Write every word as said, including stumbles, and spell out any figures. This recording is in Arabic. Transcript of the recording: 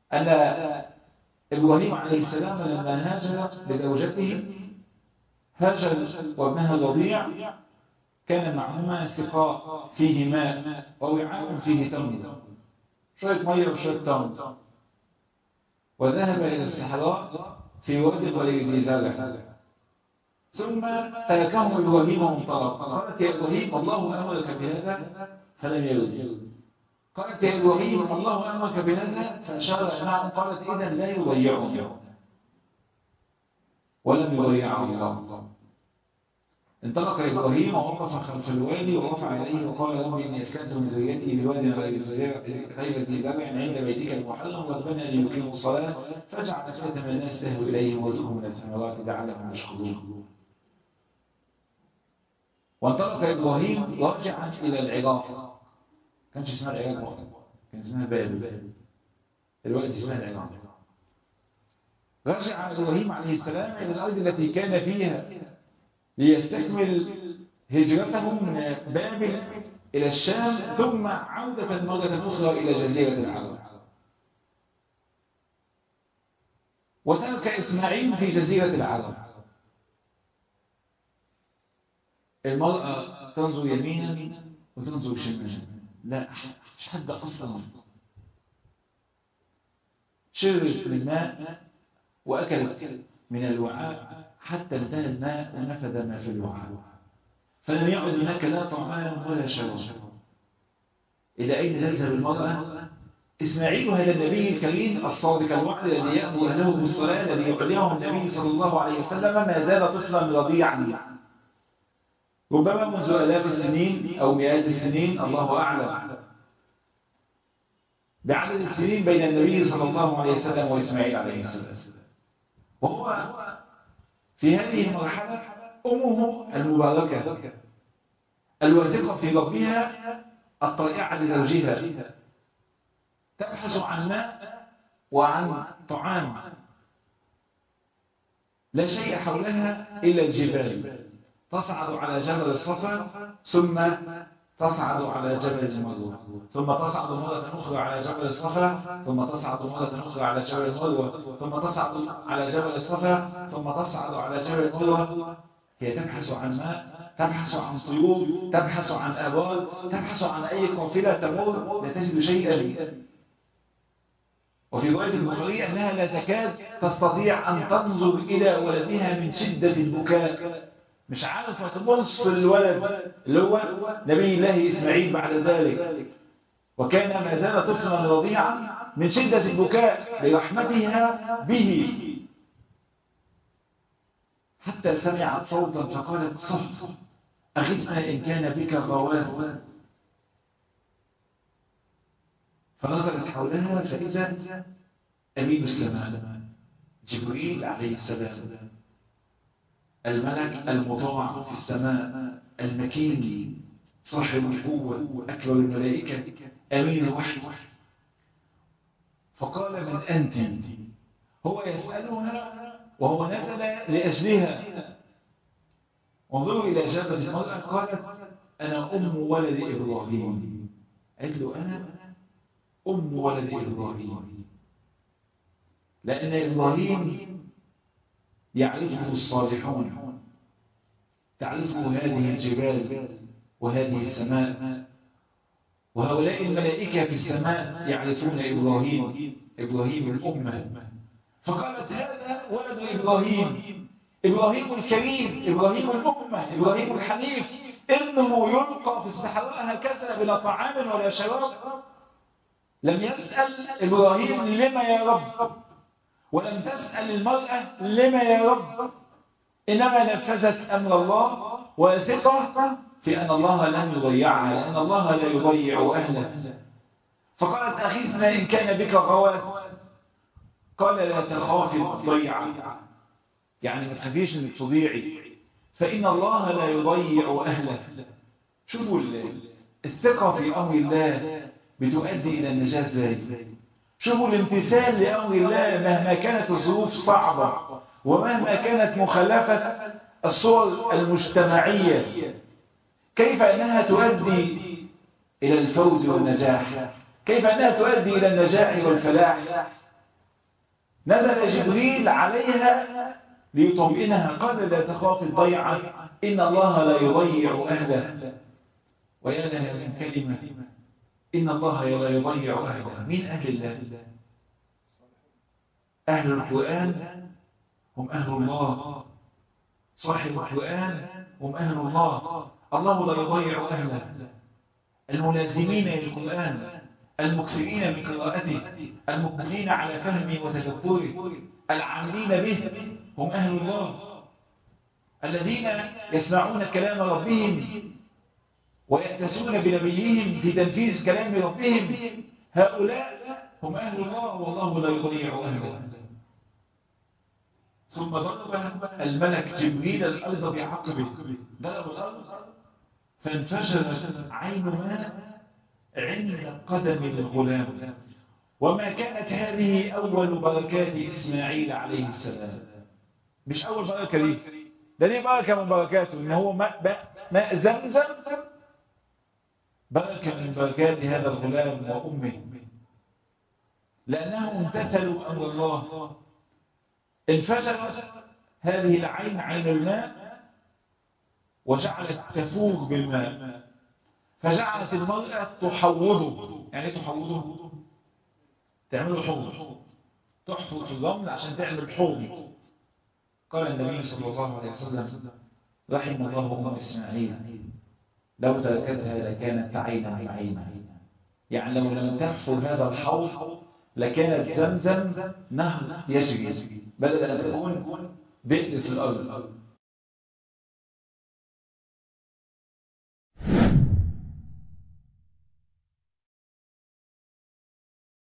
أن إبراهيم عليه السلام لما هاجر بزوجته هاجر وابنها الرضيع كان معهما سقاء فيه ماء ووعاء فيه تمر، شوية مية وشوية تمر، وذهب إلى الصحراء في واد غير ذي زرع، ثم تركهم إبراهيم وانطلق. قالت يا إبراهيم الله أمرك بهذا فلم يرد. قالت يا إبراهيم الله أمرك بهذا فأشار نعم. قالت إذا لا يضيعني، ولم يضيعه الله. انطلق إبراهيم ووقف خلف الوادي ورفع يديه وقال رب إني أسكنت من ذريتي بواد غير ذي زرع عند بيتك المحرم ربنا ليقيموا الصلاة فاجعل أفئدة من الناس تهوي إليهم وارزقهم من الثمرات لعلهم يشكرون. وانطلق إبراهيم راجعا إلى العراق. كانش اسمها العراق، كان اسمها بابل، دلوقتي اسمها العراق. رجع إبراهيم عليه السلام إلى الأرض التي كان فيها ليستكمل هجرته من بابل إلى الشام، ثم عودة مرة أخرى إلى جزيرة العرب. وترك إسماعيل في جزيرة العرب. المرأة تنظر يمينا وتنظر شمالا، لا مش حد أصلا. شربت من الماء وأكلت من الوعاء حتى انتهى الماء ونفذ ما في الوعاء، فلم يعد هناك لا طعام ولا شراب. إلى أين تذهب المرأة؟ إسماعيل هذا النبي الكريم الصادق الوعد الذي يأمر أهله بالصلاة الذي يعلمه النبي صلى الله عليه وسلم ما زال طفلا رضيعا، ربما منذ آلاف السنين أو مئات السنين الله أعلم بعدد السنين بين النبي صلى الله عليه وسلم وإسماعيل عليه السلام. وهو في هذه المرحلة أمه المباركة الواثقة في ربها الطائعة لزوجها تبحث عن ماء وعن طعام، لا شيء حولها إلا الجبال. تصعد على جبل الصفا ثم تصعد على جبل المروة، ثم تصعد مرة أخرى على جبل الصفا، ثم تصعد مرة أخرى على جبل المروة، ثم تصعد على جبل الصفا، ثم تصعد على جبل المروة. هي تبحث عن ماء، تبحث عن طيور، تبحث عن آبار، تبحث عن أي قافلة تمر، لا تجد شيئا. وفي رواية البخاري أنها لا تكاد تستطيع أن تنظر إلى ولدها من شدة البكاء، مش عارفة تبص الولد اللي هو نبي الله إسماعيل بعد ذلك، وكان ما زال طفلا رضيعا من شدة البكاء لرحمتها به، حتى سمعت صوتا فقالت صف أغثنا إن كان بك غواث. فنظرت حولها فإذا أمين السماء جبريل عليه السلام، الملك المطاع في السماء المكين صاحب القوة أكبر الملائكة أمين الوحي. فقال من أنت؟ هو يسألها وهو نزل لأجلها. انظروا إلى إجابة المرأة، قالت أنا أم ولد إبراهيم. قالت له أنا أم ولد إبراهيم، لأن إبراهيم يعرفه الصالحون، تعرفه هذه الجبال وهذه السماء، وهؤلاء الملائكة في السماء يعرفون إبراهيم، إبراهيم الأمة. فقالت هذا ولد إبراهيم، إبراهيم الكريم، إبراهيم الأمة، إبراهيم الحنيف، إنه يلقى في الصحراء هكذا بلا طعام ولا شراب. لم يسأل إبراهيم لما يا رب، ولم تسأل المرأة لما يا رب، إنما نفذت أمر الله وثقة في أن الله لن يضيعها، لأن الله لا يضيع أهله. فقالت أغثنا إن كان بك غواث. قال لا تخافي الضيعة، يعني ما تخافيش انك تضيعي، فإن الله لا يضيع أهله. شوفوا الثقة في أمر الله بتؤدي إلى النجاة ازاي. شوفوا الامتثال لأمر الله مهما كانت الظروف صعبة ومهما كانت مخالفة الصور المجتمعية، كيف أنها تؤدي إلى الفوز والنجاح، كيف أنها تؤدي إلى النجاح والفلاح. نزل جبريل عليها ليطمئنها، قال لا تخافي الضيعة، إن الله لا يضيع أهله. ويا لها من كلمة، إن الله لا يضيع أهله. من أهل الله؟ أهل القرآن هم أهل الله، صاحب القرآن هم أهل الله. الله لا يضيع أهله. الملازمين للقرآن، المكثرين من قراءته، المقبلين على فهمه وتدبره، العاملين به هم أهل الله، الذين يسمعون كلام ربهم ويأتسون بنبيهم في تنفيذ كلام ربهم. هؤلاء هم أهل الله، والله لا يضيع أهله. ثم ضرب الملك جبريل الأرض بعقبه، ضرب الأرض فانفجرت عين ماء عند قدم الغلام. وما كانت هذه أول بركات إسماعيل عليه السلام. مش أول بركة دي، ده دي بركة من بركاته، إن هو ماء, ماء زمزم، بركة من بركات هذا الغلام وأمه، لأنهم امتثلوا أمر الله. انفجرت هذه العين، عين الماء، وجعلت تفور بالماء، فجعلت المرأة تحوضه. يعني تحوضه، تعمله حوض، تحفر في الرمل عشان تعمل حوض. قال النبي صلى الله عليه وسلم رحم الله أم إسماعيل، لو تركتها لكانت عينا عينا. يعني لو لم تحفر هذا الحوض لكانت زمزم نهر يجري، بدل أن تكون بئر في الأرض.